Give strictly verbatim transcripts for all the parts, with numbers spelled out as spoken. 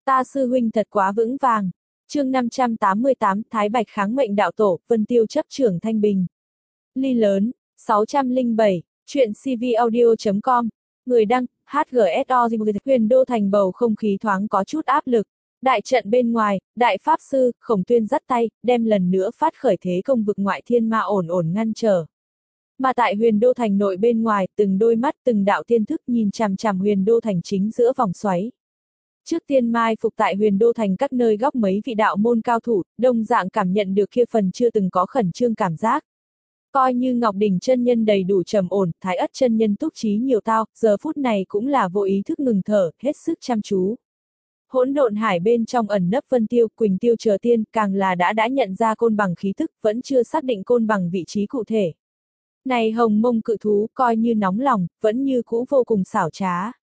Ta sư huynh thật quá vững vàng. Chương năm trăm tám mươi tám, Thái Bạch kháng mệnh đạo tổ, Vân Tiêu chấp trưởng Thanh Bình. Ly lớn, sáu trăm lẻ bảy, chuyện cvaudio chấm com, người đăng, hát giê ét o. Huyền Đô thành bầu không khí thoáng có chút áp lực. Đại trận bên ngoài, Đại Pháp Sư, Khổng Tuyên dắt tay, đem lần nữa phát khởi thế công vực ngoại thiên ma ổn ổn ngăn trở. Mà tại Huyền Đô thành nội bên ngoài, từng đôi mắt từng đạo tiên thức nhìn chằm chằm Huyền Đô thành chính giữa vòng xoáy. Trước tiên mai phục tại Huyền Đô thành các nơi góc mấy vị đạo môn cao thủ, đồng dạng cảm nhận được kia phần chưa từng có khẩn trương cảm giác. Coi như Ngọc Đỉnh chân nhân đầy đủ trầm ổn, Thái Ất chân nhân túc trí nhiều tao, giờ phút này cũng là vô ý thức ngừng thở, hết sức chăm chú. Hỗn độn hải bên trong ẩn nấp Vân Tiêu, Quỳnh Tiêu chờ tiên, càng là đã đã nhận ra côn bằng khí thức, vẫn chưa xác định côn bằng vị trí cụ thể. Này hồng mông cự thú, coi như nóng lòng, vẫn như cũ vô cùng xảo trá.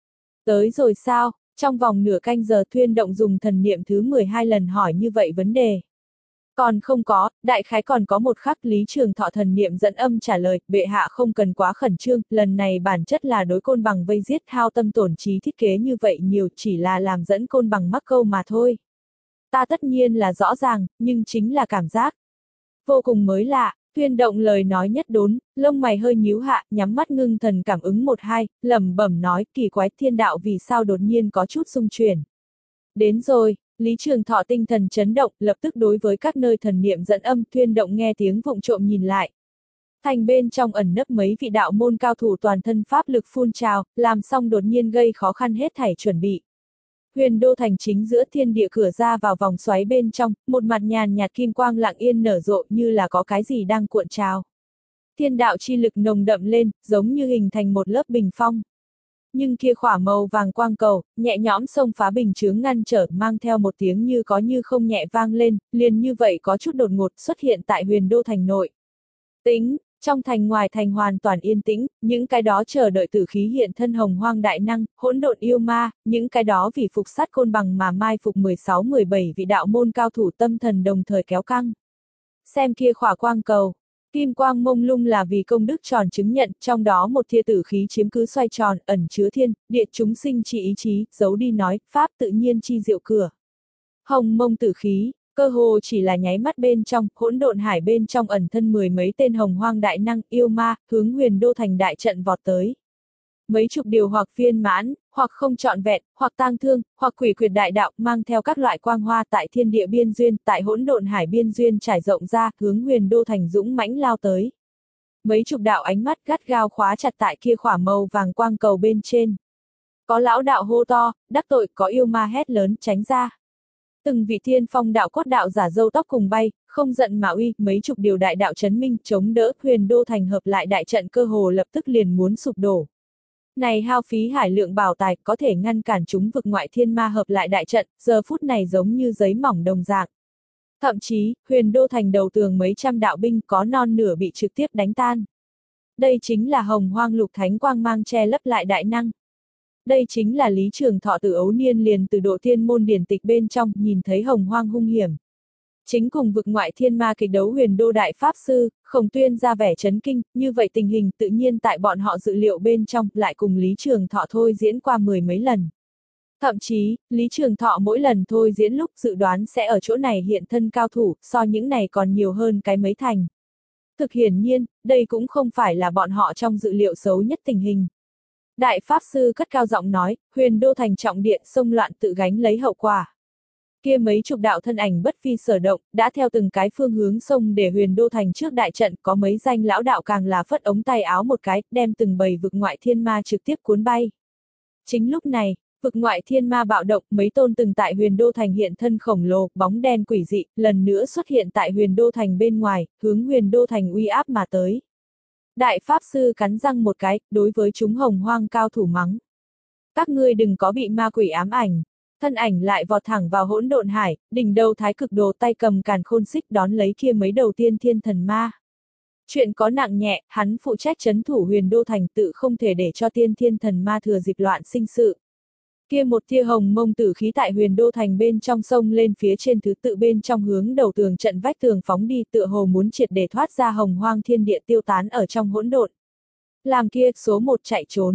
Tới rồi sao? Trong vòng nửa canh giờ Thuyên Động dùng thần niệm thứ mười hai lần hỏi như vậy vấn đề. Còn không có, đại khái còn có một khắc Lý Trường Thọ thần niệm dẫn âm trả lời, bệ hạ không cần quá khẩn trương, lần này bản chất là đối côn bằng vây giết hao tâm tổn trí thiết kế như vậy nhiều chỉ là làm dẫn côn bằng mắc câu mà thôi. Ta tất nhiên là rõ ràng, nhưng chính là cảm giác. Vô cùng mới lạ. Thuyên Động lời nói nhất đốn, lông mày hơi nhíu hạ, nhắm mắt ngưng thần cảm ứng một hai, lẩm bẩm nói kỳ quái thiên đạo vì sao đột nhiên có chút xung chuyển. Đến rồi, Lý Trường Thọ tinh thần chấn động, lập tức đối với các nơi thần niệm dẫn âm, Thuyên Động nghe tiếng vụng trộm nhìn lại. Thành bên trong ẩn nấp mấy vị đạo môn cao thủ toàn thân pháp lực phun trào, làm xong đột nhiên gây khó khăn hết thảy chuẩn bị. Huyền Đô thành chính giữa thiên địa cửa ra vào vòng xoáy bên trong, một mặt nhàn nhạt kim quang lặng yên nở rộ như là có cái gì đang cuộn trào. Thiên đạo chi lực nồng đậm lên, giống như hình thành một lớp bình phong. Nhưng kia khỏa màu vàng quang cầu, nhẹ nhõm xông phá bình chướng ngăn trở, mang theo một tiếng như có như không nhẹ vang lên, liền như vậy có chút đột ngột xuất hiện tại Huyền Đô thành nội. Tính, trong thành ngoài thành hoàn toàn yên tĩnh, những cái đó chờ đợi tử khí hiện thân hồng hoang đại năng, hỗn độn yêu ma, những cái đó vì phục sát côn bằng mà mai phục mười sáu mười bảy vị đạo môn cao thủ tâm thần đồng thời kéo căng. Xem kia khỏa quang cầu. Kim quang mông lung là vì công đức tròn chứng nhận, trong đó một thia tử khí chiếm cứ xoay tròn, ẩn chứa thiên, địa chúng sinh chi ý chí, giấu đi nói, pháp tự nhiên chi diệu cửa. Hồng mông tử khí, cơ hồ chỉ là nháy mắt bên trong, hỗn độn hải bên trong ẩn thân mười mấy tên hồng hoang đại năng, yêu ma, hướng Huyền Đô thành đại trận vọt tới. Mấy chục điều hoặc viên mãn, hoặc không trọn vẹn, hoặc tang thương, hoặc quỷ quyệt đại đạo, mang theo các loại quang hoa tại thiên địa biên duyên, tại hỗn độn hải biên duyên trải rộng ra, hướng Huyền Đô thành dũng mãnh lao tới. Mấy chục đạo ánh mắt gắt gao khóa chặt tại kia khỏa màu vàng quang cầu bên trên. Có lão đạo hô to, đắc tội, có yêu ma hét lớn, tránh ra. Từng vị thiên phong đạo cốt đạo giả râu tóc cùng bay, không giận mà uy, mấy chục điều đại đạo chấn minh, chống đỡ, Huyền Đô thành hợp lại đại trận cơ hồ lập tức liền muốn sụp đổ. Này hao phí hải lượng bảo tài, có thể ngăn cản chúng vực ngoại thiên ma hợp lại đại trận, giờ phút này giống như giấy mỏng đồng dạng. Thậm chí, Huyền Đô thành đầu tường mấy trăm đạo binh có non nửa bị trực tiếp đánh tan. Đây chính là hồng hoang lục thánh quang mang che lấp lại đại năng. Đây chính là Lý Trường Thọ từ ấu niên liền từ độ thiên môn điển tịch bên trong, nhìn thấy hồng hoang hung hiểm. Chính cùng vực ngoại thiên ma kịch đấu Huyền Đô đại pháp sư, Khổng Tuyên ra vẻ chấn kinh, như vậy tình hình tự nhiên tại bọn họ dự liệu bên trong, lại cùng Lý Trường Thọ thôi diễn qua mười mấy lần. Thậm chí, Lý Trường Thọ mỗi lần thôi diễn lúc dự đoán sẽ ở chỗ này hiện thân cao thủ, so những này còn nhiều hơn cái mấy thành. Thực hiển nhiên, đây cũng không phải là bọn họ trong dự liệu xấu nhất tình hình. Đại Pháp Sư cất cao giọng nói, Huyền Đô thành trọng điện xông loạn tự gánh lấy hậu quả. Kia mấy chục đạo thân ảnh bất phi sở động, đã theo từng cái phương hướng xông để Huyền Đô thành trước đại trận, có mấy danh lão đạo càng là phất ống tay áo một cái, đem từng bầy vực ngoại thiên ma trực tiếp cuốn bay. Chính lúc này, vực ngoại thiên ma bạo động, mấy tôn từng tại Huyền Đô thành hiện thân khổng lồ, bóng đen quỷ dị, lần nữa xuất hiện tại Huyền Đô thành bên ngoài, hướng Huyền Đô thành uy áp mà tới. Đại Pháp Sư cắn răng một cái, đối với chúng hồng hoang cao thủ mắng. Các ngươi đừng có bị ma quỷ ám ảnh. Thân ảnh lại vọt thẳng vào hỗn độn hải, đỉnh đầu thái cực đồ tay cầm càn khôn xích đón lấy kia mấy đầu tiên thiên thần ma. Chuyện có nặng nhẹ, hắn phụ trách trấn thủ Huyền Đô thành tự không thể để cho tiên thiên thần ma thừa dịp loạn sinh sự. Kia một tia hồng mông tử khí tại Huyền Đô thành bên trong sông lên phía trên thứ tự bên trong hướng đầu tường trận vách tường phóng đi, tựa hồ muốn triệt để thoát ra hồng hoang thiên địa tiêu tán ở trong hỗn độn. Làm kia số một chạy trốn.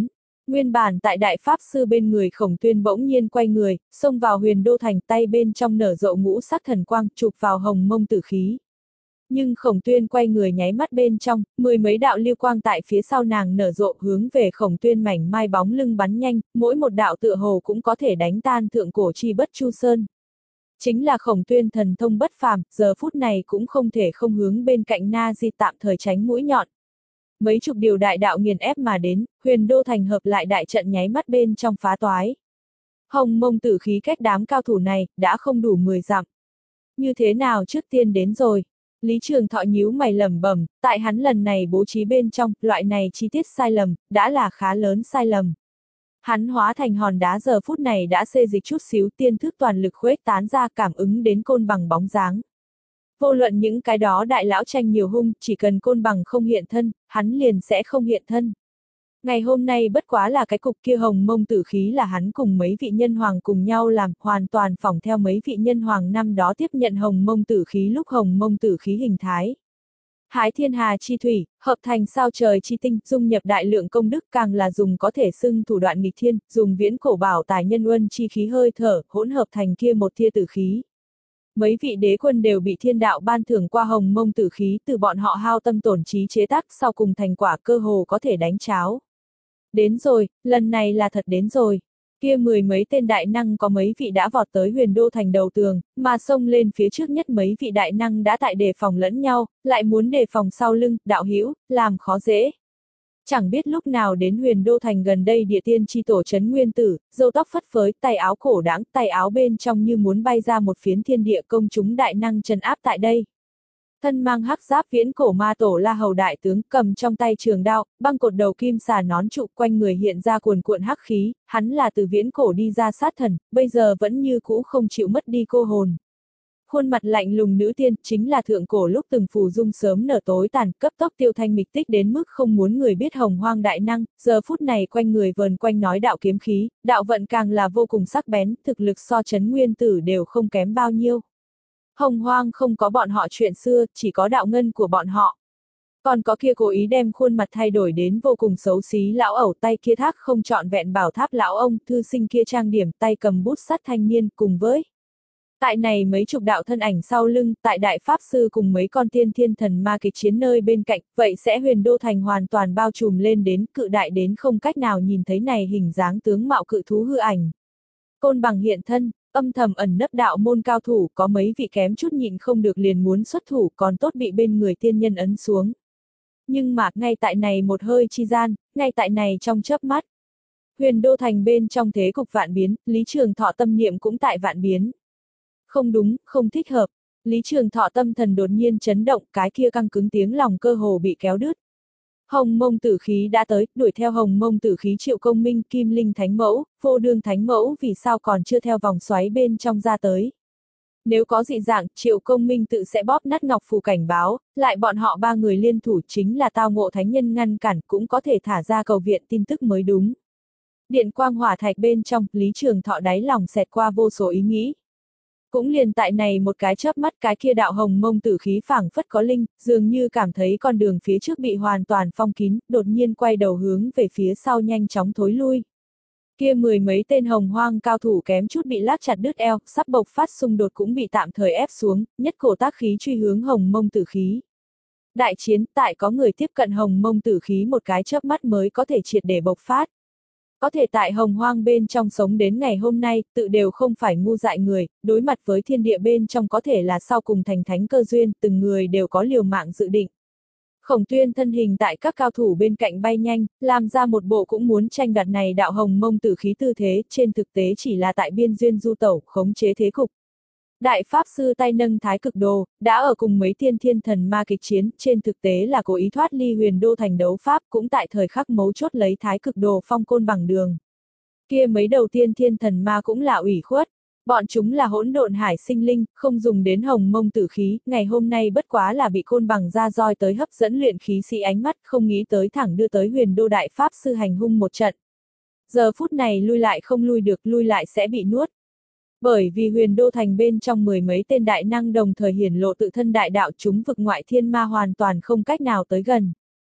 Nguyên bản tại đại pháp sư bên người Khổng Tuyên bỗng nhiên quay người, xông vào Huyền Đô Thành, tay bên trong nở rộ ngũ sắc thần quang, chụp vào hồng mông tử khí. Nhưng Khổng Tuyên quay người nháy mắt bên trong, mười mấy đạo lưu quang tại phía sau nàng nở rộ hướng về Khổng Tuyên mảnh mai bóng lưng bắn nhanh, mỗi một đạo tựa hồ cũng có thể đánh tan thượng cổ chi bất chu sơn. Chính là Khổng Tuyên thần thông bất phàm, giờ phút này cũng không thể không hướng bên cạnh Na Di tạm thời tránh mũi nhọn. Mấy chục điều đại đạo nghiền ép mà đến, Huyền Đô Thành hợp lại đại trận nháy mắt bên trong phá toái. Hồng mông tử khí cách đám cao thủ này, đã không đủ mười dặm. Như thế nào trước tiên đến rồi? Lý Trường Thọ nhíu mày lẩm bẩm, tại hắn lần này bố trí bên trong, loại này chi tiết sai lầm, đã là khá lớn sai lầm. Hắn hóa thành hòn đá giờ phút này đã xê dịch chút xíu, tiên thức toàn lực khuếch tán ra, cảm ứng đến côn bằng bóng dáng. Vô luận những cái đó đại lão tranh nhiều hung, chỉ cần côn bằng không hiện thân, hắn liền sẽ không hiện thân. Ngày hôm nay bất quá là cái cục kia hồng mông tử khí là hắn cùng mấy vị nhân hoàng cùng nhau làm, hoàn toàn phỏng theo mấy vị nhân hoàng năm đó tiếp nhận hồng mông tử khí lúc hồng mông tử khí hình thái. Hái thiên hà chi thủy, hợp thành sao trời chi tinh, dung nhập đại lượng công đức, càng là dùng có thể xưng thủ đoạn nghịch thiên, dùng viễn cổ bảo tài nhân uân chi khí hơi thở, hỗn hợp thành kia một tia tử khí. Mấy vị đế quân đều bị thiên đạo ban thưởng qua hồng mông tử khí, từ bọn họ hao tâm tổn trí chế tác, sau cùng thành quả cơ hồ có thể đánh cháo. Đến rồi, lần này là thật đến rồi. Kia mười mấy tên đại năng có mấy vị đã vọt tới Huyền Đô Thành đầu tường, mà xông lên phía trước nhất mấy vị đại năng đã tại đề phòng lẫn nhau, lại muốn đề phòng sau lưng, đạo hữu, làm khó dễ. Chẳng biết lúc nào đến Huyền Đô Thành gần đây địa tiên chi tổ trấn nguyên tử, râu tóc phất phới, tay áo cổ đãng, tay áo bên trong như muốn bay ra một phiến thiên địa, công chúng đại năng trấn áp tại đây. Thân mang hắc giáp viễn cổ ma tổ La Hầu đại tướng, cầm trong tay trường đao, băng cột đầu kim xà nón trụ, quanh người hiện ra cuồn cuộn hắc khí, hắn là từ viễn cổ đi ra sát thần, bây giờ vẫn như cũ không chịu mất đi cô hồn. Khuôn mặt lạnh lùng nữ tiên, chính là thượng cổ lúc từng phù dung sớm nở tối tàn, cấp tốc tiêu thanh mịch tích đến mức không muốn người biết hồng hoang đại năng, giờ phút này quanh người vờn quanh nói đạo kiếm khí, đạo vận càng là vô cùng sắc bén, thực lực so chấn nguyên tử đều không kém bao nhiêu. Hồng hoang không có bọn họ chuyện xưa, chỉ có đạo ngân của bọn họ. Còn có kia cố ý đem khuôn mặt thay đổi đến vô cùng xấu xí lão ẩu, tay kia thác không trọn vẹn bảo tháp lão ông, thư sinh kia trang điểm, tay cầm bút sắt thanh niên, cùng với tại này mấy chục đạo thân ảnh sau lưng, tại đại pháp sư cùng mấy con tiên thiên thần ma kịch chiến nơi bên cạnh, vậy sẽ Huyền Đô Thành hoàn toàn bao trùm lên đến, cự đại đến không cách nào nhìn thấy này hình dáng tướng mạo cự thú hư ảnh. Côn bằng hiện thân, âm thầm ẩn nấp đạo môn cao thủ, có mấy vị kém chút nhịn không được liền muốn xuất thủ, còn tốt bị bên người tiên nhân ấn xuống. Nhưng mà, ngay tại này một hơi chi gian, ngay tại này trong chớp mắt. Huyền Đô Thành bên trong thế cục vạn biến, Lý Trường Thọ tâm niệm cũng tại vạn biến. Không đúng, không thích hợp. Lý Trường Thọ tâm thần đột nhiên chấn động, cái kia căng cứng tiếng lòng cơ hồ bị kéo đứt. Hồng mông tử khí đã tới, đuổi theo hồng mông tử khí Triệu Công Minh, Kim Linh Thánh Mẫu, Vô Đương Thánh Mẫu vì sao còn chưa theo vòng xoáy bên trong ra tới. Nếu có dị dạng, Triệu Công Minh tự sẽ bóp nát ngọc phù cảnh báo, lại bọn họ ba người liên thủ chính là tao ngộ thánh nhân ngăn cản, cũng có thể thả ra cầu viện tin tức mới đúng. Điện quang hỏa thạch bên trong, Lý Trường Thọ đáy lòng xẹt qua vô số ý nghĩ. Cũng liền tại này một cái chớp mắt, cái kia đạo hồng mông tử khí phảng phất có linh, dường như cảm thấy con đường phía trước bị hoàn toàn phong kín, đột nhiên quay đầu hướng về phía sau nhanh chóng thối lui. Kia mười mấy tên hồng hoang cao thủ kém chút bị lắc chặt đứt eo, sắp bộc phát xung đột cũng bị tạm thời ép xuống, nhất cổ tác khí truy hướng hồng mông tử khí. Đại chiến, tại có người tiếp cận hồng mông tử khí một cái chớp mắt mới có thể triệt để bộc phát. Có thể tại hồng hoang bên trong sống đến ngày hôm nay, tự đều không phải ngu dại người, đối mặt với thiên địa bên trong có thể là sau cùng thành thánh cơ duyên, từng người đều có liều mạng dự định. Khổng Tuyên thân hình tại các cao thủ bên cạnh bay nhanh, làm ra một bộ cũng muốn tranh đoạt này đạo hồng mông tử khí tư thế, trên thực tế chỉ là tại biên duyên du tẩu, khống chế thế cục. Đại Pháp Sư tay nâng thái cực đồ, đã ở cùng mấy tiên thiên thần ma kịch chiến, trên thực tế là cố ý thoát ly Huyền Đô Thành đấu Pháp, cũng tại thời khắc mấu chốt lấy thái cực đồ phong côn bằng đường. Kia mấy đầu tiên thiên thần ma cũng là ủy khuất, bọn chúng là hỗn độn hải sinh linh, không dùng đến hồng mông tử khí, ngày hôm nay bất quá là bị côn bằng ra roi tới hấp dẫn luyện khí sĩ ánh mắt, không nghĩ tới thẳng đưa tới Huyền Đô Đại Pháp Sư hành hung một trận. Giờ phút này lui lại không lui được, lui lại sẽ bị nuốt. Bởi vì Huyền Đô Thành bên trong mười mấy tên đại năng đồng thời hiển lộ tự thân đại đạo, chúng vực ngoại thiên ma hoàn toàn không cách nào tới gần.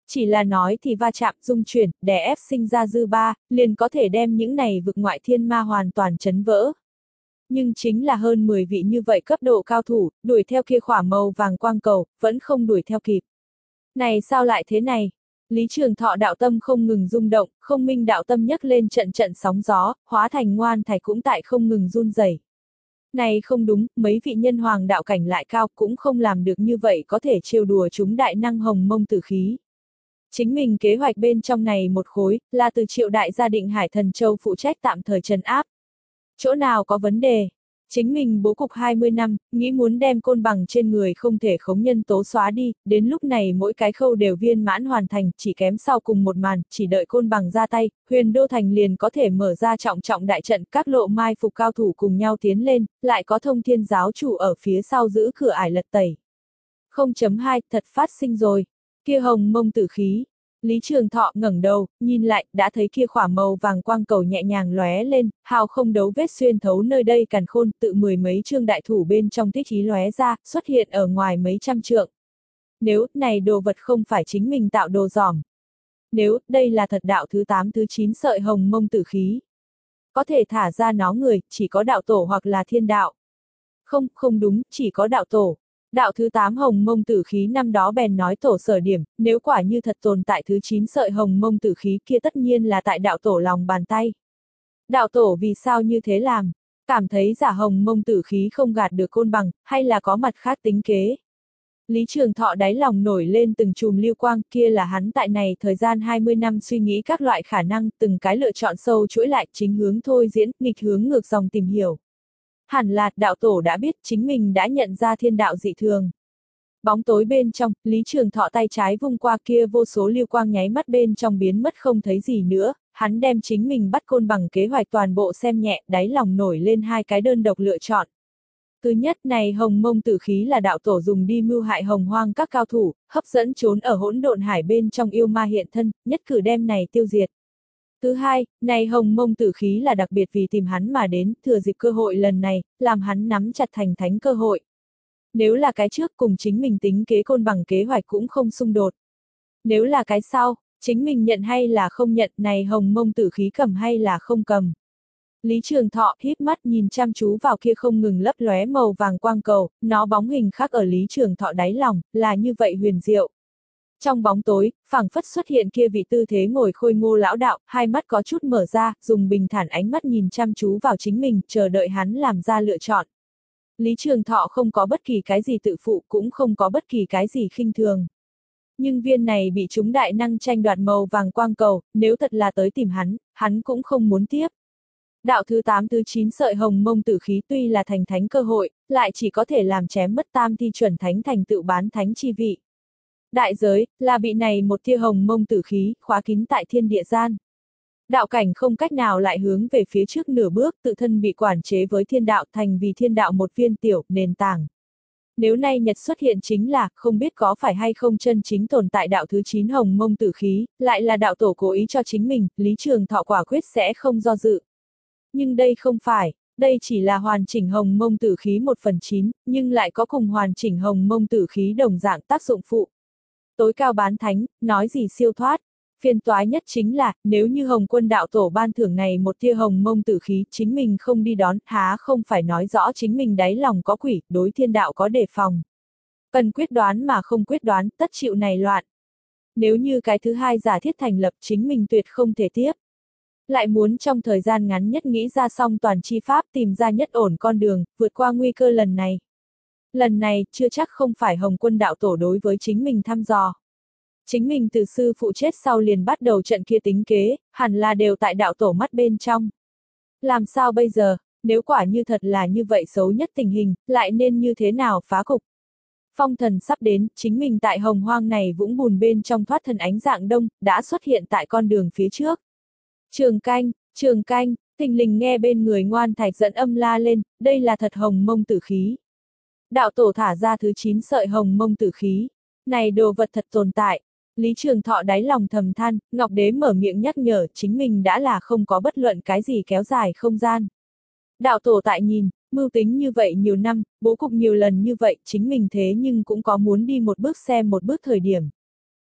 Chỉ là nói thì va chạm, dung chuyển, đè ép sinh ra dư ba, liền có thể đem những này vực ngoại thiên ma hoàn toàn chấn vỡ. Nhưng chính là hơn mười vị như vậy cấp độ cao thủ, đuổi theo kia khỏa màu vàng quang cầu, vẫn không đuổi theo kịp. Này sao lại thế này? Lý Trường Thọ đạo tâm không ngừng rung động, không minh đạo tâm nhấc lên trận trận sóng gió, hóa thành ngoan thạch cũng tại không ngừng run rẩy. Này không đúng, mấy vị nhân hoàng đạo cảnh lại cao cũng không làm được như vậy có thể trêu đùa chúng đại năng hồng mông tử khí. Chính mình kế hoạch bên trong này một khối, là từ Triệu đại gia định Hải Thần Châu phụ trách tạm thời trấn áp. Chỗ nào có vấn đề? Chính mình bố cục hai mươi năm, nghĩ muốn đem côn bằng trên người không thể khống nhân tố xóa đi, đến lúc này mỗi cái khâu đều viên mãn hoàn thành, chỉ kém sau cùng một màn, chỉ đợi côn bằng ra tay, Huyền Đô Thành liền có thể mở ra trọng trọng đại trận, các lộ mai phục cao thủ cùng nhau tiến lên, lại có thông thiên giáo chủ ở phía sau giữ cửa ải lật tẩy. không chấm hai, thật phát sinh rồi. Kia hồng mông tử khí. Lý Trường Thọ ngẩng đầu, nhìn lại, đã thấy kia khỏa màu vàng quang cầu nhẹ nhàng lóe lên, hào không đấu vết xuyên thấu nơi đây càn khôn, tự mười mấy trương đại thủ bên trong tích ý lóe ra, xuất hiện ở ngoài mấy trăm trượng. Nếu, này đồ vật không phải chính mình tạo đồ giỏm. Nếu, đây là thật đạo thứ tám thứ chín sợi hồng mông tử khí. Có thể thả ra nó người, chỉ có đạo tổ hoặc là thiên đạo. Không, không đúng, chỉ có đạo tổ. Đạo thứ tám hồng mông tử khí năm đó bèn nói tổ sở điểm, nếu quả như thật tồn tại thứ chín sợi hồng mông tử khí kia tất nhiên là tại đạo tổ lòng bàn tay. Đạo tổ vì sao như thế làm? Cảm thấy giả hồng mông tử khí không gạt được côn bằng, hay là có mặt khác tính kế? Lý Trường Thọ đáy lòng nổi lên từng chùm lưu quang, kia là hắn tại này thời gian hai mươi năm suy nghĩ các loại khả năng, từng cái lựa chọn sâu chuỗi lại, chính hướng thôi diễn, nghịch hướng ngược dòng tìm hiểu. Hẳn là, đạo tổ đã biết, chính mình đã nhận ra thiên đạo dị thường. Bóng tối bên trong, Lý Trường Thọ tay trái vung qua kia vô số lưu quang nháy mắt bên trong biến mất không thấy gì nữa, hắn đem chính mình bắt côn bằng kế hoạch toàn bộ xem nhẹ, đáy lòng nổi lên hai cái đơn độc lựa chọn. Thứ nhất này hồng mông tử khí là đạo tổ dùng đi mưu hại hồng hoang các cao thủ, hấp dẫn trốn ở hỗn độn hải bên trong yêu ma hiện thân, nhất cử đem này tiêu diệt. Thứ hai, này hồng mông tử khí là đặc biệt vì tìm hắn mà đến, thừa dịp cơ hội lần này, làm hắn nắm chặt thành thánh cơ hội. Nếu là cái trước cùng chính mình tính kế côn bằng kế hoạch cũng không xung đột. Nếu là cái sau, chính mình nhận hay là không nhận, này hồng mông tử khí cầm hay là không cầm. Lý Trường Thọ híp mắt nhìn chăm chú vào kia không ngừng lấp lóe màu vàng quang cầu, nó bóng hình khắc ở Lý Trường Thọ đáy lòng, là như vậy huyền diệu. Trong bóng tối, phảng phất xuất hiện kia vị tư thế ngồi khôi ngô lão đạo, hai mắt có chút mở ra, dùng bình thản ánh mắt nhìn chăm chú vào chính mình, chờ đợi hắn làm ra lựa chọn. Lý Trường Thọ không có bất kỳ cái gì tự phụ, cũng không có bất kỳ cái gì khinh thường. Nhưng viên này bị chúng đại năng tranh đoạt màu vàng quang cầu, nếu thật là tới tìm hắn, hắn cũng không muốn tiếp. Đạo thứ tám thứ chín sợi hồng mông tử khí tuy là thành thánh cơ hội, lại chỉ có thể làm chém mất tam thi chuẩn thánh thành tựu bán thánh chi vị. Đại giới, là bị này một tia hồng mông tử khí, khóa kín tại thiên địa gian. Đạo cảnh không cách nào lại hướng về phía trước nửa bước, tự thân bị quản chế với thiên đạo thành vì thiên đạo một viên tiểu, nền tảng. Nếu nay nhật xuất hiện chính là, không biết có phải hay không chân chính tồn tại đạo thứ chín hồng mông tử khí, lại là đạo tổ cố ý cho chính mình, Lý Trường Thọ quả quyết sẽ không do dự. Nhưng đây không phải, đây chỉ là hoàn chỉnh hồng mông tử khí một phần chín, nhưng lại có cùng hoàn chỉnh hồng mông tử khí đồng dạng tác dụng phụ. Tối cao bán thánh, nói gì siêu thoát. Phiền toái nhất chính là, nếu như Hồng Quân đạo tổ ban thưởng này một tia hồng mông tử khí, chính mình không đi đón, há không phải nói rõ chính mình đáy lòng có quỷ, đối thiên đạo có đề phòng. Cần quyết đoán mà không quyết đoán, tất chịu này loạn. Nếu như cái thứ hai giả thiết thành lập, chính mình tuyệt không thể tiếp. Lại muốn trong thời gian ngắn nhất nghĩ ra xong toàn chi pháp, tìm ra nhất ổn con đường, vượt qua nguy cơ lần này. Lần này, chưa chắc không phải Hồng Quân đạo tổ đối với chính mình thăm dò. Chính mình từ sư phụ chết sau liền bắt đầu trận kia tính kế, hẳn là đều tại đạo tổ mắt bên trong. Làm sao bây giờ, nếu quả như thật là như vậy xấu nhất tình hình, lại nên như thế nào phá cục? Phong thần sắp đến, chính mình tại hồng hoang này vũng bùn bên trong thoát thần ánh dạng đông, đã xuất hiện tại con đường phía trước. Trường canh, trường canh, thình lình nghe bên người ngoan thạch dẫn âm la lên, đây là thật hồng mông tử khí. Đạo tổ thả ra thứ chín sợi hồng mông tử khí. Này đồ vật thật tồn tại. Lý Trường Thọ đáy lòng thầm than, Ngọc Đế mở miệng nhắc nhở chính mình đã là không có bất luận cái gì kéo dài không gian. Đạo tổ tại nhìn, mưu tính như vậy nhiều năm, bố cục nhiều lần như vậy, chính mình thế nhưng cũng có muốn đi một bước xem một bước thời điểm.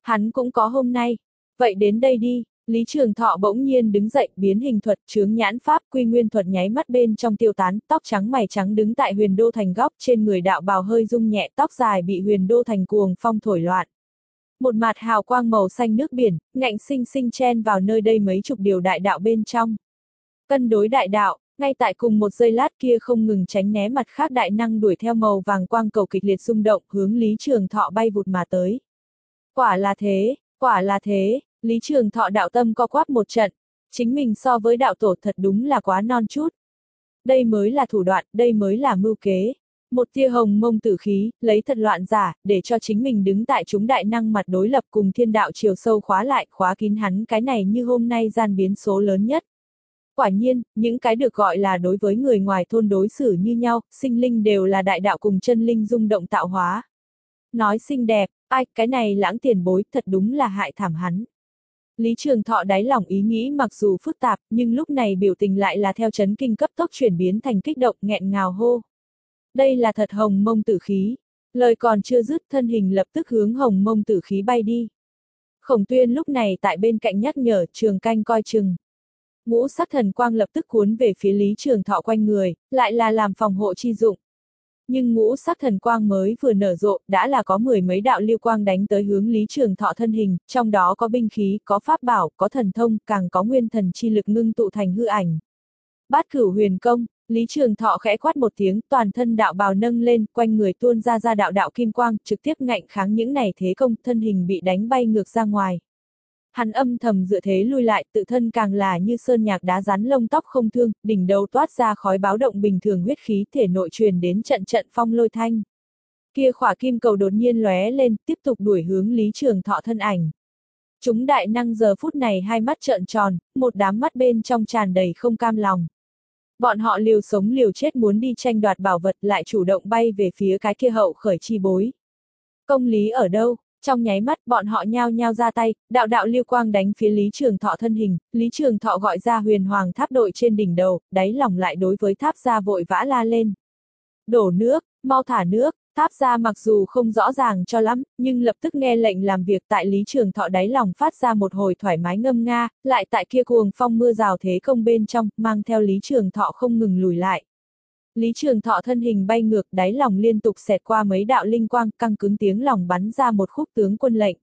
Hắn cũng có hôm nay. Vậy đến đây đi. Lý Trường Thọ bỗng nhiên đứng dậy, biến hình thuật, chướng nhãn pháp, quy nguyên thuật nháy mắt bên trong tiêu tán, tóc trắng mày trắng đứng tại Huyền Đô Thành góc, trên người đạo bào hơi rung nhẹ, tóc dài bị Huyền Đô Thành cuồng phong thổi loạn. Một mạt hào quang màu xanh nước biển, ngạnh sinh sinh chen vào nơi đây mấy chục điều đại đạo bên trong. Cân đối đại đạo, ngay tại cùng một giây lát kia không ngừng tránh né mặt khác đại năng đuổi theo màu vàng quang cầu kịch liệt rung động, hướng Lý Trường Thọ bay vụt mà tới. Quả là thế, quả là thế. Lý Trường Thọ đạo tâm co quắp một trận, chính mình so với đạo tổ thật đúng là quá non chút. Đây mới là thủ đoạn, đây mới là mưu kế. Một tia hồng mông tử khí, lấy thật loạn giả, để cho chính mình đứng tại chúng đại năng mặt đối lập cùng thiên đạo chiều sâu khóa lại, khóa kín hắn cái này như hôm nay gian biến số lớn nhất. Quả nhiên, những cái được gọi là đối với người ngoài thôn đối xử như nhau, sinh linh đều là đại đạo cùng chân linh rung động tạo hóa. Nói xinh đẹp, ai, cái này lãng tiền bối, thật đúng là hại thảm hắn. Lý Trường Thọ đáy lòng ý nghĩ mặc dù phức tạp, nhưng lúc này biểu tình lại là theo chấn kinh cấp tốc chuyển biến thành kích động nghẹn ngào hô. Đây là thật hồng mông tử khí. Lời còn chưa dứt, thân hình lập tức hướng hồng mông tử khí bay đi. Khổng Tuyên lúc này tại bên cạnh nhắc nhở Trường Canh coi chừng. Ngũ sắc thần quang lập tức cuốn về phía Lý Trường Thọ quanh người, lại là làm phòng hộ chi dụng. Nhưng ngũ sắc thần quang mới vừa nở rộ, đã là có mười mấy đạo lưu quang đánh tới hướng Lý Trường Thọ thân hình, trong đó có binh khí, có pháp bảo, có thần thông, càng có nguyên thần chi lực ngưng tụ thành hư ảnh. Bát Cửu Huyền Công, Lý Trường Thọ khẽ quát một tiếng, toàn thân đạo bào nâng lên, quanh người tuôn ra ra đạo đạo kim quang, trực tiếp ngạnh kháng những này thế công, thân hình bị đánh bay ngược ra ngoài. Hắn âm thầm dựa thế lui lại, tự thân càng là như sơn nhạc đá rắn lông tóc không thương, đỉnh đầu toát ra khói báo động bình thường huyết khí thể nội truyền đến trận trận phong lôi thanh. Kia khỏa kim cầu đột nhiên lóe lên, tiếp tục đuổi hướng Lý Trường Thọ thân ảnh. Chúng đại năng giờ phút này hai mắt trợn tròn, một đám mắt bên trong tràn đầy không cam lòng. Bọn họ liều sống liều chết muốn đi tranh đoạt bảo vật lại chủ động bay về phía cái kia hậu khởi chi bối. Công lý ở đâu? Trong nháy mắt, bọn họ nhao nhao ra tay, đạo đạo lưu quang đánh phía Lý Trường Thọ thân hình, Lý Trường Thọ gọi ra huyền hoàng tháp đội trên đỉnh đầu, đáy lòng lại đối với tháp gia vội vã la lên. Đổ nước, mau thả nước, tháp gia mặc dù không rõ ràng cho lắm, nhưng lập tức nghe lệnh làm việc tại Lý Trường Thọ đáy lòng phát ra một hồi thoải mái ngâm nga, lại tại kia cuồng phong mưa rào thế công bên trong, mang theo Lý Trường Thọ không ngừng lùi lại. Lý Trường Thọ thân hình bay ngược, đáy lòng liên tục xẹt qua mấy đạo linh quang, căng cứng tiếng lòng bắn ra một khúc tướng quân lệnh.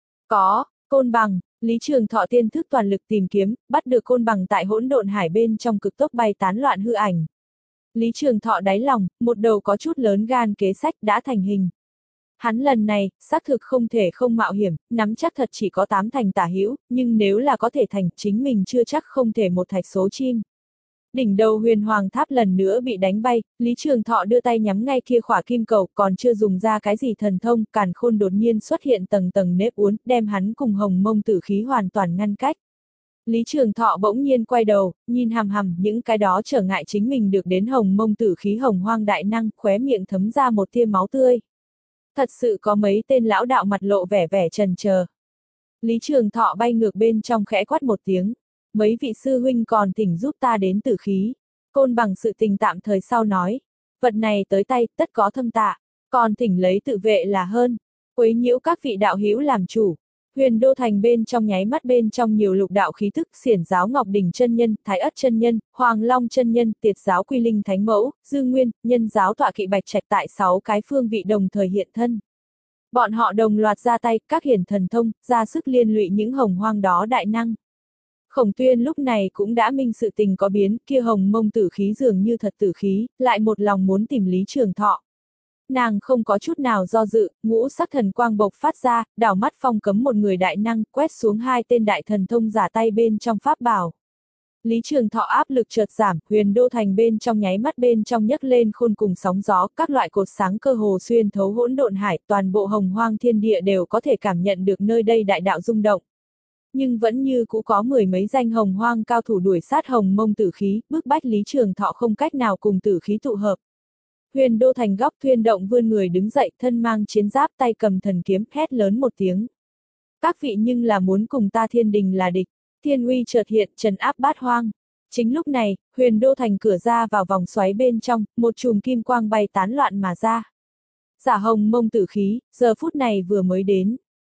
Có, côn bằng, Lý Trường Thọ tiên thức toàn lực tìm kiếm, bắt được côn bằng tại hỗn độn hải bên trong cực tốc bay tán loạn hư ảnh. Lý Trường Thọ đáy lòng, một đầu có chút lớn gan kế sách đã thành hình. Hắn lần này, xác thực không thể không mạo hiểm, nắm chắc thật chỉ có tám thành tả hữu, nhưng nếu là có thể thành, chính mình chưa chắc không thể một thạch số chim. Đỉnh đầu huyền hoàng tháp lần nữa bị đánh bay, Lý Trường Thọ đưa tay nhắm ngay kia khỏa kim cầu, còn chưa dùng ra cái gì thần thông, càn khôn đột nhiên xuất hiện tầng tầng nếp uốn, đem hắn cùng hồng mông tử khí hoàn toàn ngăn cách. Lý Trường Thọ bỗng nhiên quay đầu, nhìn hằm hằm những cái đó trở ngại chính mình được đến hồng mông tử khí hồng hoang đại năng, khóe miệng thấm ra một tia máu tươi. Thật sự có mấy tên lão đạo mặt lộ vẻ vẻ trần chờ. Lý Trường Thọ bay ngược bên trong khẽ quát một tiếng. Mấy vị sư huynh còn thỉnh giúp ta đến tử khí. Côn bằng sự tình tạm thời sau nói. Vật này tới tay, tất có thâm tạ. Còn thỉnh lấy tự vệ là hơn. Quấy nhiễu các vị đạo hữu làm chủ. Huyền Đô Thành bên trong nháy mắt bên trong nhiều lục đạo khí thức, xiển giáo Ngọc Đỉnh chân nhân, Thái Ất chân nhân, Hoàng Long chân nhân, Tiệt giáo Quy Linh Thánh Mẫu, Dư Nguyên, nhân giáo Tọa Kỵ Bạch Trạch tại sáu cái phương vị đồng thời hiện thân. Bọn họ đồng loạt ra tay, các hiển thần thông, ra sức liên lụy những hồng hoang đó đại năng. Khổng Tuyên lúc này cũng đã minh sự tình có biến, kia hồng mông tử khí dường như thật tử khí, lại một lòng muốn tìm Lý Trường Thọ. Nàng không có chút nào do dự, ngũ sắc thần quang bộc phát ra, đảo mắt phong cấm một người đại năng, quét xuống hai tên đại thần thông giả tay bên trong pháp bảo. Lý Trường Thọ áp lực chợt giảm, Huyền Đô Thành bên trong nháy mắt bên trong nhấc lên khôn cùng sóng gió, các loại cột sáng cơ hồ xuyên thấu hỗn độn hải, toàn bộ hồng hoang thiên địa đều có thể cảm nhận được nơi đây đại đạo rung động. Nhưng vẫn như cũ có mười mấy danh hồng hoang cao thủ đuổi sát hồng mông tử khí, bức bách Lý Trường Thọ không cách nào cùng tử khí tụ hợp. Huyền Đô Thành góc Thuyên Động vươn người đứng dậy, thân mang chiến giáp tay cầm thần kiếm, hét lớn một tiếng. Các vị nhưng là muốn cùng ta thiên đình là địch, thiên uy chợt hiện, trấn áp bát hoang. Chính lúc này, Huyền Đô Thành cửa ra vào vòng xoáy bên trong, một chùm kim quang bay tán loạn mà ra. Giả hồng mông tử khí, giờ phút này vừa mới đến.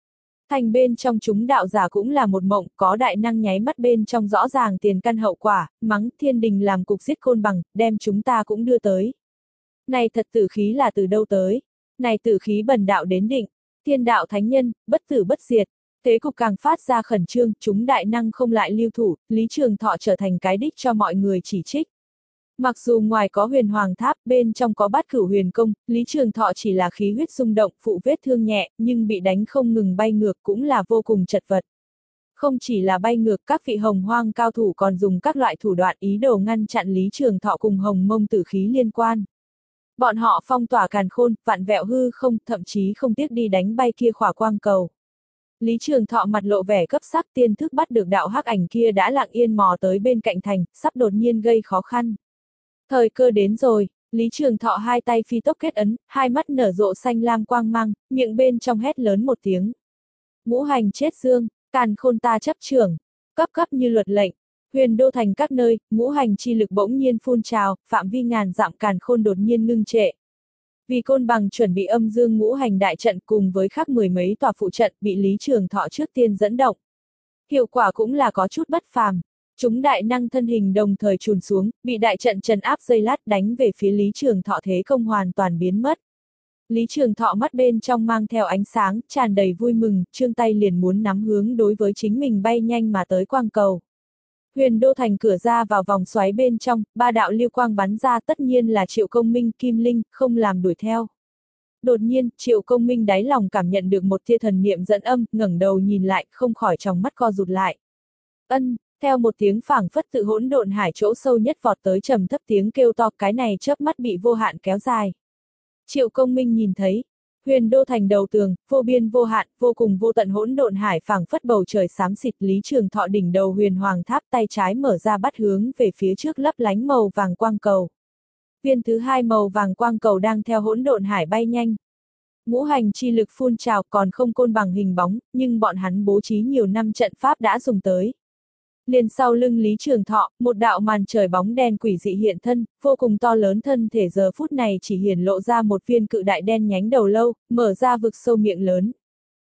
Thành bên trong chúng đạo giả cũng là một mộng, có đại năng nháy mắt bên trong rõ ràng tiền căn hậu quả, mắng thiên đình làm cục giết côn bằng, đem chúng ta cũng đưa tới. Này thật tử khí là từ đâu tới? Này tử khí bần đạo đến định, thiên đạo thánh nhân, bất tử bất diệt. Thế cục càng phát ra khẩn trương, chúng đại năng không lại lưu thủ, Lý Trường Thọ trở thành cái đích cho mọi người chỉ trích. Mặc dù ngoài có huyền hoàng tháp, bên trong có bát cửu huyền công, Lý Trường Thọ chỉ là khí huyết rung động, phụ vết thương nhẹ, nhưng bị đánh không ngừng bay ngược cũng là vô cùng chật vật. Không chỉ là bay ngược, các vị hồng hoang cao thủ còn dùng các loại thủ đoạn ý đồ ngăn chặn Lý Trường Thọ cùng hồng mông tử khí liên quan. Bọn họ phong tỏa càn khôn, vạn vẹo hư không, thậm chí không tiếc đi đánh bay kia khỏa quang cầu. Lý Trường Thọ mặt lộ vẻ cấp sắc, tiên thức bắt được đạo hắc ảnh kia đã lặng yên mò tới bên cạnh thành, sắp đột nhiên gây khó khăn. Thời cơ đến rồi, Lý Trường Thọ hai tay phi tốc kết ấn, hai mắt nở rộ xanh lam quang mang, miệng bên trong hét lớn một tiếng. Ngũ hành chết dương, càn khôn ta chấp trưởng, cấp cấp như luật lệnh. Huyền đô thành các nơi, ngũ hành chi lực bỗng nhiên phun trào, phạm vi ngàn dặm càn khôn đột nhiên ngưng trệ. Vì côn bằng chuẩn bị âm dương ngũ hành đại trận cùng với khác mười mấy tòa phụ trận bị Lý Trường Thọ trước tiên dẫn động. Hiệu quả cũng là có chút bất phàm. Chúng đại năng thân hình đồng thời trùn xuống, bị đại trận trấn áp dây lát đánh về phía Lý Trường Thọ thế công hoàn toàn biến mất. Lý Trường Thọ mắt bên trong mang theo ánh sáng, tràn đầy vui mừng, trương tay liền muốn nắm hướng đối với chính mình bay nhanh mà tới quang cầu. Huyền đô thành cửa ra vào vòng xoáy bên trong, ba đạo lưu quang bắn ra tất nhiên là Triệu Công Minh, Kim Linh, không làm đuổi theo. Đột nhiên, Triệu Công Minh đáy lòng cảm nhận được một tia thần niệm dẫn âm, ngẩng đầu nhìn lại, không khỏi trong mắt co rụt lại. Ân, theo một tiếng phảng phất tự hỗn độn hải chỗ sâu nhất vọt tới trầm thấp tiếng kêu to, cái này chớp mắt bị vô hạn kéo dài. Triệu Công Minh nhìn thấy, huyền đô thành đầu tường, vô biên vô hạn, vô cùng vô tận hỗn độn hải phảng phất bầu trời xám xịt, Lý Trường Thọ đỉnh đầu huyền hoàng tháp tay trái mở ra bắt hướng về phía trước lấp lánh màu vàng quang cầu. Viên thứ hai màu vàng quang cầu đang theo hỗn độn hải bay nhanh. Ngũ hành chi lực phun trào còn không côn bằng hình bóng, nhưng bọn hắn bố trí nhiều năm trận pháp đã dùng tới. Liền sau lưng Lý Trường Thọ, một đạo màn trời bóng đen quỷ dị hiện thân, vô cùng to lớn thân thể giờ phút này chỉ hiển lộ ra một viên cự đại đen nhánh đầu lâu, mở ra vực sâu miệng lớn.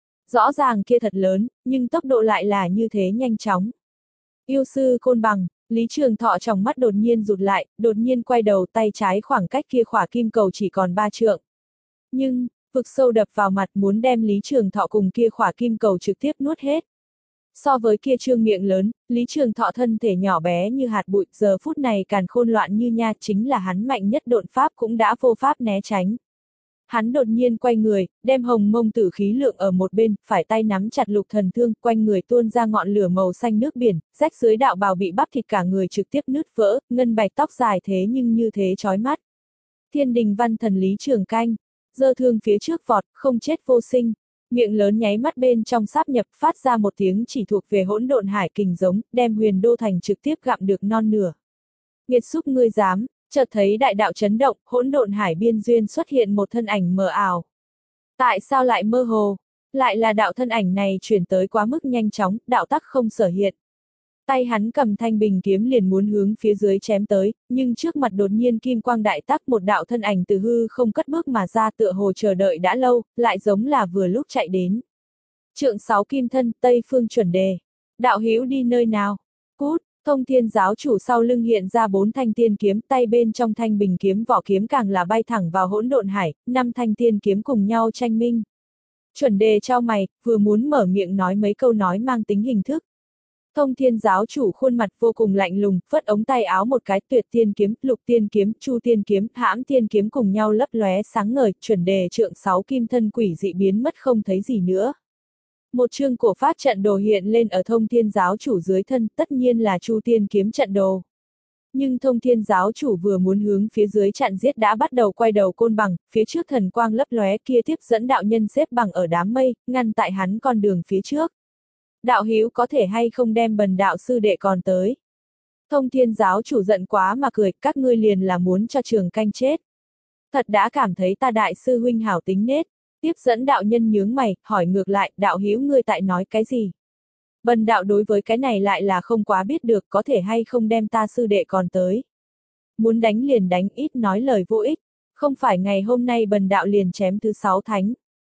Rõ ràng kia thật lớn, nhưng tốc độ lại là như thế nhanh chóng. Yêu sư côn bằng, Lý Trường Thọ trong mắt đột nhiên rụt lại, đột nhiên quay đầu, tay trái khoảng cách kia khỏa kim cầu chỉ còn ba trượng. Nhưng, vực sâu đập vào mặt muốn đem Lý Trường Thọ cùng kia khỏa kim cầu trực tiếp nuốt hết. So với kia trương miệng lớn, Lý Trường Thọ thân thể nhỏ bé như hạt bụi, giờ phút này càn khôn loạn như nha, chính là hắn mạnh nhất độn pháp cũng đã vô pháp né tránh. Hắn đột nhiên quay người, đem hồng mông tử khí lượng ở một bên, phải tay nắm chặt lục thần thương, quanh người tuôn ra ngọn lửa màu xanh nước biển, rách dưới đạo bào bị bắp thịt cả người trực tiếp nứt vỡ, ngân bạch tóc dài thế nhưng như thế chói mắt. Thiên đình văn thần Lý Trường Canh, giơ thương phía trước vọt, không chết vô sinh. Miệng lớn nháy mắt bên trong sáp nhập, phát ra một tiếng chỉ thuộc về hỗn độn hải kình giống, đem huyền đô thành trực tiếp gặm được non nửa. Nghiệt xúc ngươi dám, chợt thấy đại đạo chấn động, hỗn độn hải biên duyên xuất hiện một thân ảnh mờ ảo. Tại sao lại mơ hồ? Lại là đạo thân ảnh này chuyển tới quá mức nhanh chóng, đạo tắc không sở hiện. Tay hắn cầm thanh bình kiếm liền muốn hướng phía dưới chém tới, nhưng trước mặt đột nhiên kim quang đại tắc, một đạo thân ảnh từ hư không cất bước mà ra, tựa hồ chờ đợi đã lâu, lại giống là vừa lúc chạy đến. Trượng sáu kim thân, Tây Phương chuẩn đề. Đạo hữu đi nơi nào? Cút, Thông Thiên giáo chủ sau lưng hiện ra bốn thanh tiên kiếm, tay bên trong thanh bình kiếm vỏ kiếm càng là bay thẳng vào hỗn độn hải, năm thanh tiên kiếm cùng nhau tranh minh. Chuẩn đề chau mày, vừa muốn mở miệng nói mấy câu nói mang tính hình thức. Thông Thiên giáo chủ khuôn mặt vô cùng lạnh lùng, phất ống tay áo một cái, tuyệt tiên kiếm, lục tiên kiếm, chu tiên kiếm, hãm tiên kiếm cùng nhau lấp lóe sáng ngời, chuẩn đề trượng sáu kim thân quỷ dị biến mất không thấy gì nữa. Một chương cổ phát trận đồ hiện lên ở Thông Thiên giáo chủ dưới thân, tất nhiên là chu tiên kiếm trận đồ. Nhưng Thông Thiên giáo chủ vừa muốn hướng phía dưới chặn giết đã bắt đầu quay đầu côn bằng, phía trước thần quang lấp lóe kia tiếp dẫn đạo nhân xếp bằng ở đám mây, ngăn tại hắn con đường phía trước. Đạo hữu có thể hay không đem bần đạo sư đệ còn tới. Thông Thiên giáo chủ giận quá mà cười, các ngươi liền là muốn cho Trường Canh chết. Thật đã cảm thấy ta đại sư huynh hảo tính nết. Tiếp dẫn đạo nhân nhướng mày, hỏi ngược lại, đạo hữu ngươi tại nói cái gì? Bần đạo đối với cái này lại là không quá biết được, có thể hay không đem ta sư đệ còn tới. Muốn đánh liền đánh, ít nói lời vô ích. Không phải ngày hôm nay bần đạo liền chém thứ sáu thánh.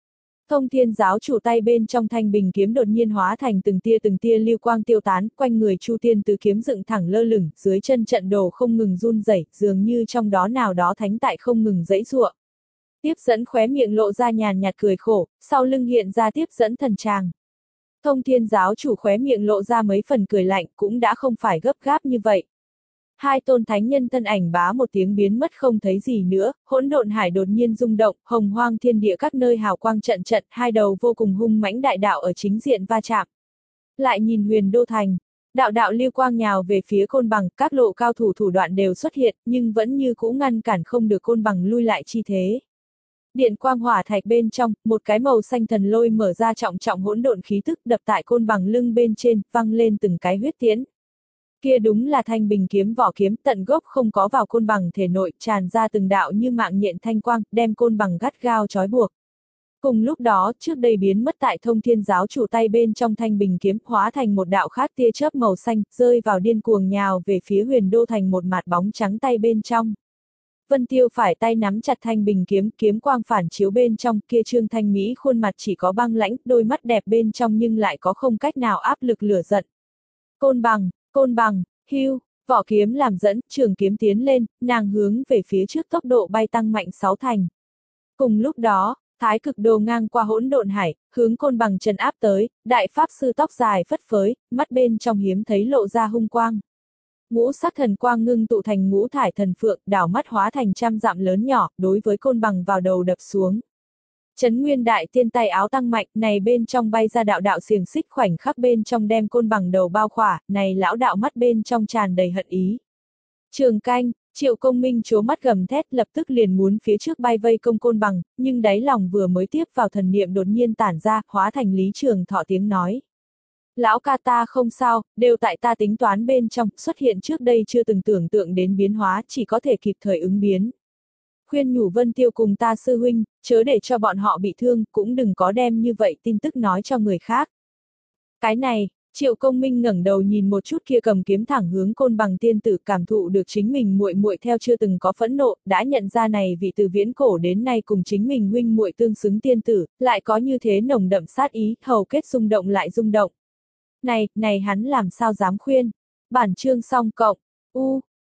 Thông Thiên giáo chủ tay bên trong thanh bình kiếm đột nhiên hóa thành từng tia từng tia lưu quang tiêu tán, quanh người Chu Tiên Tứ kiếm dựng thẳng lơ lửng, dưới chân trận đồ không ngừng run rẩy, dường như trong đó nào đó thánh tại không ngừng giãy giụa. Tiếp dẫn khóe miệng lộ ra nhàn nhạt cười khổ, sau lưng hiện ra tiếp dẫn thần tràng. Thông Thiên giáo chủ khóe miệng lộ ra mấy phần cười lạnh, cũng đã không phải gấp gáp như vậy. Hai tôn thánh nhân thân ảnh bá một tiếng biến mất không thấy gì nữa, hỗn độn hải đột nhiên rung động, hồng hoang thiên địa các nơi hào quang trận trận, hai đầu vô cùng hung mãnh đại đạo ở chính diện va chạm. Lại nhìn Huyền Đô thành, đạo đạo lưu quang nhào về phía Côn Bằng, các lộ cao thủ thủ đoạn đều xuất hiện, nhưng vẫn như cũ ngăn cản không được Côn Bằng lui lại chi thế. Điện quang hỏa thạch bên trong, một cái màu xanh thần lôi mở ra trọng trọng hỗn độn khí tức đập tại Côn Bằng lưng bên trên, văng lên từng cái huyết tiễn. Kia đúng là thanh bình kiếm vỏ kiếm, tận gốc không có vào Côn Bằng thể nội, tràn ra từng đạo như mạng nhện thanh quang, đem Côn Bằng gắt gao trói buộc. Cùng lúc đó, trước đây biến mất tại Thông Thiên giáo chủ tay bên trong thanh bình kiếm, hóa thành một đạo khác tia chớp màu xanh, rơi vào điên cuồng nhào về phía Huyền Đô thành một mạt bóng trắng tay bên trong. Vân Tiêu phải tay nắm chặt thanh bình kiếm, kiếm quang phản chiếu bên trong, kia Trương Thanh Mỹ khuôn mặt chỉ có băng lãnh, đôi mắt đẹp bên trong nhưng lại có không cách nào áp lực lửa giận. Côn Bằng, Côn Bằng, hưu, vỏ kiếm làm dẫn, trường kiếm tiến lên, nàng hướng về phía trước tốc độ bay tăng mạnh sáu thành. Cùng lúc đó, Thái Cực Đồ ngang qua hỗn độn hải, hướng Côn Bằng trấn áp tới, đại pháp sư tóc dài phất phới, mắt bên trong hiếm thấy lộ ra hung quang. Ngũ sắc thần quang ngưng tụ thành ngũ thải thần phượng, đảo mắt hóa thành trăm dặm lớn nhỏ, đối với Côn Bằng vào đầu đập xuống. Trấn Nguyên Đại Tiên tay áo tăng mạnh, này bên trong bay ra đạo đạo xiềng xích khoảnh khắc bên trong đem Côn Bằng đầu bao khỏa, này lão đạo mắt bên trong tràn đầy hận ý. Trường canh, Triệu Công Minh trố mắt gầm thét lập tức liền muốn phía trước bay vây công Côn Bằng, nhưng đáy lòng vừa mới tiếp vào thần niệm đột nhiên tản ra, hóa thành Lý Trường Thọ tiếng nói. Lão ca ta không sao, đều tại ta tính toán bên trong, xuất hiện trước đây chưa từng tưởng tượng đến biến hóa, chỉ có thể kịp thời ứng biến. Khuyên nhủ Vân Tiêu cùng ta sư huynh, chớ để cho bọn họ bị thương, cũng đừng có đem như vậy tin tức nói cho người khác. Cái này, Triệu Công Minh ngẩng đầu nhìn một chút kia cầm kiếm thẳng hướng Côn Bằng tiên tử, cảm thụ được chính mình muội muội theo chưa từng có phẫn nộ, đã nhận ra này vị từ viễn cổ đến nay cùng chính mình huynh muội tương xứng tiên tử, lại có như thế nồng đậm sát ý, hầu kết rung động lại rung động. Này, này hắn làm sao dám khuyên? Bản chương xong cộng. U,